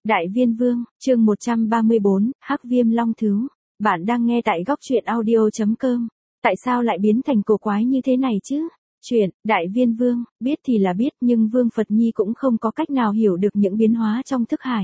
Đại Viên Vương, chương 134, Hắc Viêm Long Thứu. Bạn đang nghe tại góc truyện audio.com. Tại sao lại biến thành cổ quái như thế này chứ? Chuyện, Đại Viên Vương, biết thì là biết nhưng Vương Phật Nhi cũng không có cách nào hiểu được những biến hóa trong thức hải.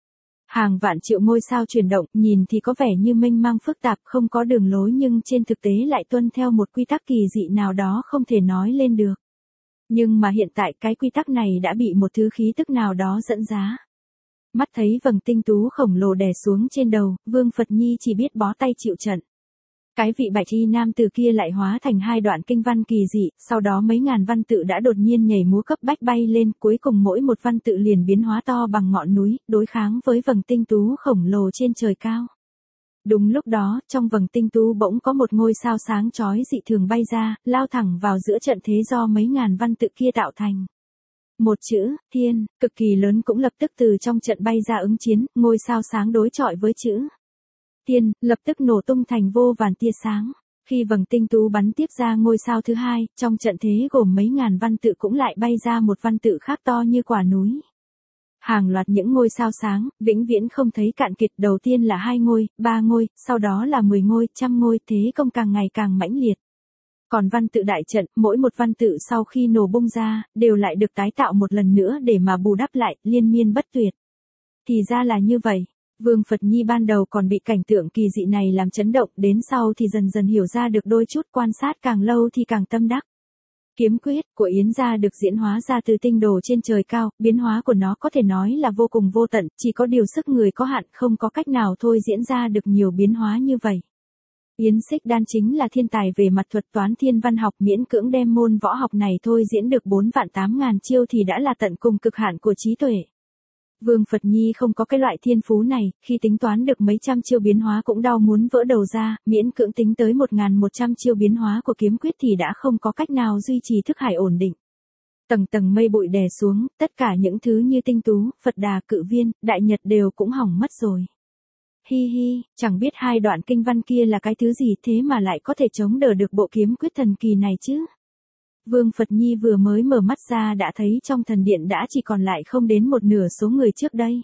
Hàng vạn triệu ngôi sao chuyển động, nhìn thì có vẻ như mênh mang phức tạp không có đường lối nhưng trên thực tế lại tuân theo một quy tắc kỳ dị nào đó không thể nói lên được. Nhưng mà hiện tại cái quy tắc này đã bị một thứ khí tức nào đó dẫn dắt. Mắt thấy vầng tinh tú khổng lồ đè xuống trên đầu, Vương Phật Nhi chỉ biết bó tay chịu trận. Cái vị bạch y nam từ kia lại hóa thành hai đoạn kinh văn kỳ dị, sau đó mấy ngàn văn tự đã đột nhiên nhảy múa cấp bách bay lên, cuối cùng mỗi một văn tự liền biến hóa to bằng ngọn núi, đối kháng với vầng tinh tú khổng lồ trên trời cao. Đúng lúc đó, trong vầng tinh tú bỗng có một ngôi sao sáng chói dị thường bay ra, lao thẳng vào giữa trận thế do mấy ngàn văn tự kia tạo thành. Một chữ, thiên, cực kỳ lớn cũng lập tức từ trong trận bay ra ứng chiến, ngôi sao sáng đối chọi với chữ thiên, lập tức nổ tung thành vô vàn tia sáng. Khi vầng tinh tú bắn tiếp ra ngôi sao thứ hai, trong trận thế gồm mấy ngàn văn tự cũng lại bay ra một văn tự khác to như quả núi. Hàng loạt những ngôi sao sáng, vĩnh viễn không thấy cạn kiệt, đầu tiên là 2 ngôi, 3 ngôi, sau đó là 10 ngôi, 100 ngôi, thế công càng ngày càng mãnh liệt. Còn văn tự đại trận, mỗi một văn tự sau khi nổ bung ra, đều lại được tái tạo một lần nữa để mà bù đắp lại, liên miên bất tuyệt. Thì ra là như vậy. Vương Phật Nhi ban đầu còn bị cảnh tượng kỳ dị này làm chấn động, đến sau thì dần dần hiểu ra được đôi chút, quan sát càng lâu thì càng tâm đắc. Kiếm quyết của Yến gia được diễn hóa ra từ tinh đồ trên trời cao, biến hóa của nó có thể nói là vô cùng vô tận, chỉ có điều sức người có hạn không có cách nào thôi diễn ra được nhiều biến hóa như vậy. Yến Xích Đan chính là thiên tài về mặt thuật toán thiên văn học, miễn cưỡng đem môn võ học này thôi diễn được 4.800.000 chiêu thì đã là tận cùng cực hạn của trí tuệ. Vương Phật Nhi không có cái loại thiên phú này, khi tính toán được mấy trăm chiêu biến hóa cũng đau muốn vỡ đầu ra, miễn cưỡng tính tới 1.100 chiêu biến hóa của kiếm quyết thì đã không có cách nào duy trì thức hải ổn định. Tầng tầng mây bụi đè xuống, tất cả những thứ như tinh tú, Phật Đà, Cự Viên, Đại Nhật đều cũng hỏng mất rồi. Hi hi, chẳng biết hai đoạn kinh văn kia là cái thứ gì thế mà lại có thể chống đỡ được bộ kiếm quyết thần kỳ này chứ. Vương Phật Nhi vừa mới mở mắt ra đã thấy trong thần điện đã chỉ còn lại không đến một nửa số người trước đây.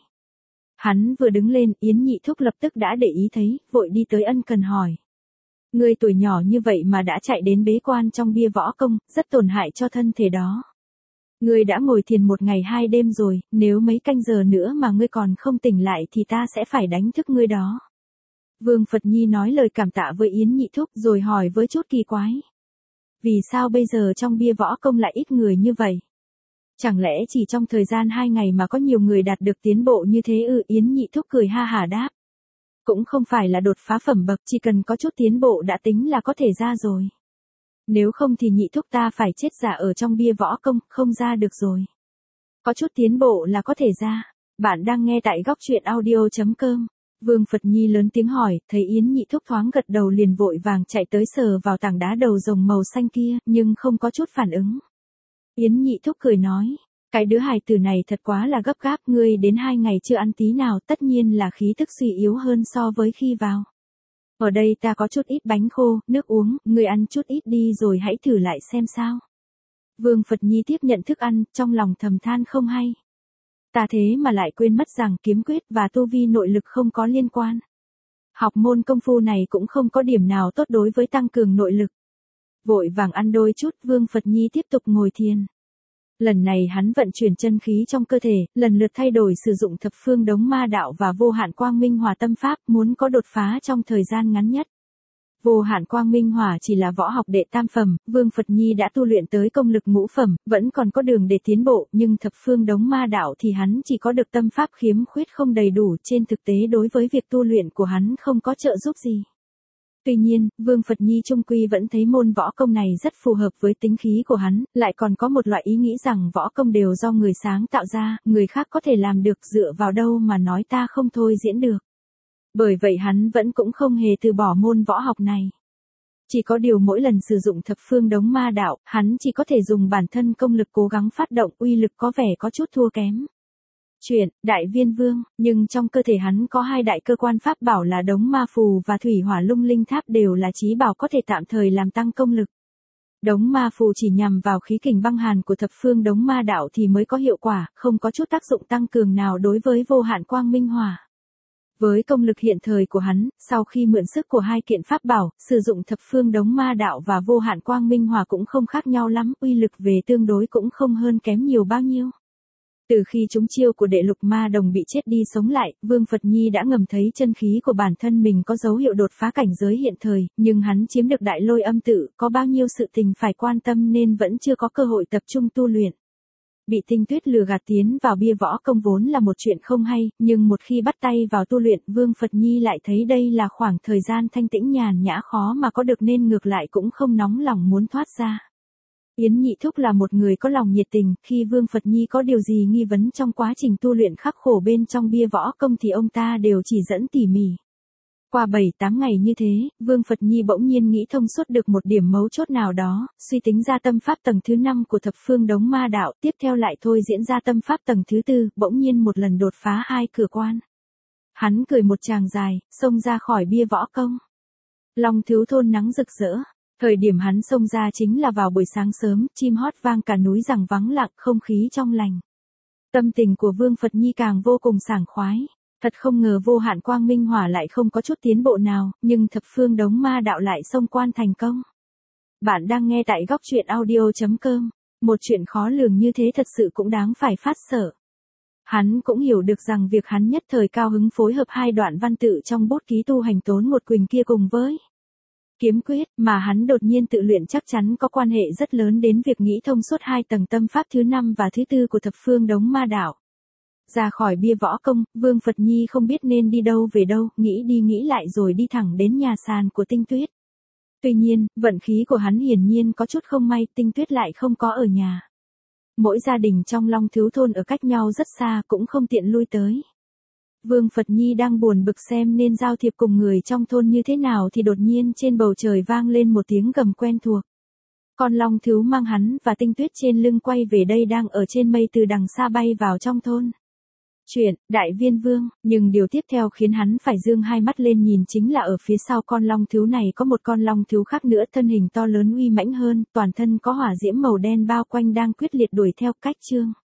Hắn vừa đứng lên, Yến Nhị Thúc lập tức đã để ý thấy, vội đi tới ân cần hỏi. Người tuổi nhỏ như vậy mà đã chạy đến bế quan trong bia võ công, rất tổn hại cho thân thể đó. Ngươi đã ngồi thiền 1 ngày 2 đêm rồi, nếu mấy canh giờ nữa mà ngươi còn không tỉnh lại thì ta sẽ phải đánh thức ngươi đó. Vương Phật Nhi nói lời cảm tạ với Yến Nhị Thúc rồi hỏi với chút kỳ quái. Vì sao bây giờ trong bia võ công lại ít người như vậy? Chẳng lẽ chỉ trong thời gian 2 ngày mà có nhiều người đạt được tiến bộ như thế ư? Yến Nhị Thúc cười ha hả đáp. Cũng không phải là đột phá phẩm bậc, chỉ cần có chút tiến bộ đã tính là có thể ra rồi. Nếu không thì Nhị Thúc ta phải chết giả ở trong bia võ công, không ra được rồi. Có chút tiến bộ là có thể ra. Bạn đang nghe tại góc truyện audio.com. Vương Phật Nhi lớn tiếng hỏi, thấy Yến Nhị Thúc thoáng gật đầu liền vội vàng chạy tới sờ vào tảng đá đầu rồng màu xanh kia, nhưng không có chút phản ứng. Yến Nhị Thúc cười nói, cái đứa hài tử này thật quá là gấp gáp, ngươi đến 2 ngày chưa ăn tí nào, tất nhiên là khí tức suy yếu hơn so với khi vào. Ở đây ta có chút ít bánh khô, nước uống, ngươi ăn chút ít đi rồi hãy thử lại xem sao. Vương Phật Nhi tiếp nhận thức ăn, trong lòng thầm than không hay. Ta thế mà lại quên mất rằng kiếm quyết và tu vi nội lực không có liên quan. Học môn công phu này cũng không có điểm nào tốt đối với tăng cường nội lực. Vội vàng ăn đôi chút, Vương Phật Nhi tiếp tục ngồi thiền. Lần này hắn vận chuyển chân khí trong cơ thể, lần lượt thay đổi sử dụng thập phương đống ma đạo và vô hạn quang minh hỏa tâm pháp, muốn có đột phá trong thời gian ngắn nhất. Vô hạn quang minh hỏa chỉ là võ học đệ tam phẩm, Vương Phật Nhi đã tu luyện tới công lực ngũ phẩm, vẫn còn có đường để tiến bộ, nhưng thập phương đống ma đạo thì hắn chỉ có được tâm pháp khiếm khuyết không đầy đủ, trên thực tế đối với việc tu luyện của hắn không có trợ giúp gì. Tuy nhiên, Vương Phật Nhi chung quy vẫn thấy môn võ công này rất phù hợp với tính khí của hắn, lại còn có một loại ý nghĩ rằng võ công đều do người sáng tạo ra, người khác có thể làm được, dựa vào đâu mà nói ta không thôi diễn được. Bởi vậy hắn vẫn cũng không hề từ bỏ môn võ học này. Chỉ có điều mỗi lần sử dụng thập phương đống ma đạo, hắn chỉ có thể dùng bản thân công lực cố gắng phát động, uy lực có vẻ có chút thua kém. Chuyện, Đại Viên Vương, nhưng trong cơ thể hắn có 2 đại cơ quan pháp bảo là đống ma phù và thủy hỏa lung linh tháp đều là chí bảo có thể tạm thời làm tăng công lực. Đống ma phù chỉ nhằm vào khí kình băng hàn của thập phương đống ma đạo thì mới có hiệu quả, không có chút tác dụng tăng cường nào đối với vô hạn quang minh hỏa. Với công lực hiện thời của hắn, sau khi mượn sức của hai kiện pháp bảo, sử dụng thập phương đống ma đạo và vô hạn quang minh hỏa cũng không khác nhau lắm, uy lực về tương đối cũng không hơn kém nhiều bao nhiêu. Từ khi chúng chiêu của đệ lục ma đồng bị chết đi sống lại, Vương Phật Nhi đã ngầm thấy chân khí của bản thân mình có dấu hiệu đột phá cảnh giới hiện thời, nhưng hắn chiếm được đại lôi âm tự, có bao nhiêu sự tình phải quan tâm nên vẫn chưa có cơ hội tập trung tu luyện. Bị Tinh Tuyết lừa gạt tiến vào bia võ công vốn là một chuyện không hay, nhưng một khi bắt tay vào tu luyện, Vương Phật Nhi lại thấy đây là khoảng thời gian thanh tĩnh nhàn nhã khó mà có được nên ngược lại cũng không nóng lòng muốn thoát ra. Yến Nhị Thúc là một người có lòng nhiệt tình, khi Vương Phật Nhi có điều gì nghi vấn trong quá trình tu luyện khắc khổ bên trong bia võ công thì ông ta đều chỉ dẫn tỉ mỉ. Qua 7-8 ngày như thế, Vương Phật Nhi bỗng nhiên nghĩ thông suốt được một điểm mấu chốt nào đó, suy tính ra tâm pháp tầng thứ 5 của thập phương đống ma đạo, tiếp theo lại thôi diễn ra tâm pháp tầng thứ 4, bỗng nhiên một lần đột phá 2 cửa quan. Hắn cười một tràng dài, xông ra khỏi bia võ công. Long Thiếu thôn nắng rực rỡ. Thời điểm hắn xông ra chính là vào buổi sáng sớm, chim hót vang cả núi rằng vắng lặng, không khí trong lành. Tâm tình của Vương Phật Nhi càng vô cùng sảng khoái. Thật không ngờ vô hạn quang minh hỏa lại không có chút tiến bộ nào, nhưng thập phương đống ma đạo lại xông quan thành công. Bạn đang nghe tại góc truyện audio.com. Một chuyện khó lường như thế thật sự cũng đáng phải phát sợ. Hắn cũng hiểu được rằng việc hắn nhất thời cao hứng phối hợp hai đoạn văn tự trong bút ký tu hành tốn một quỳnh kia cùng với kiếm quyết mà hắn đột nhiên tự luyện chắc chắn có quan hệ rất lớn đến việc nghĩ thông suốt hai tầng tâm pháp thứ 5 và thứ 4 của thập phương đống ma đạo. Ra khỏi bia võ công, Vương Phật Nhi không biết nên đi đâu về đâu, nghĩ đi nghĩ lại rồi đi thẳng đến nhà sàn của Tinh Tuyết. Tuy nhiên, vận khí của hắn hiển nhiên có chút không may, Tinh Tuyết lại không có ở nhà. Mỗi gia đình trong Long Thiếu thôn ở cách nhau rất xa cũng không tiện lui tới. Vương Phật Nhi đang buồn bực xem nên giao thiệp cùng người trong thôn như thế nào thì đột nhiên trên bầu trời vang lên một tiếng gầm quen thuộc. Con Long Thiếu mang hắn và Tinh Tuyết trên lưng quay về đây đang ở trên mây từ đằng xa bay vào trong thôn. Chuyện, Đại Viên Vương, nhưng điều tiếp theo khiến hắn phải dương hai mắt lên nhìn chính là ở phía sau con Long Thiếu này có một con Long Thiếu khác nữa thân hình to lớn uy mãnh hơn, toàn thân có hỏa diễm màu đen bao quanh đang quyết liệt đuổi theo cách chương.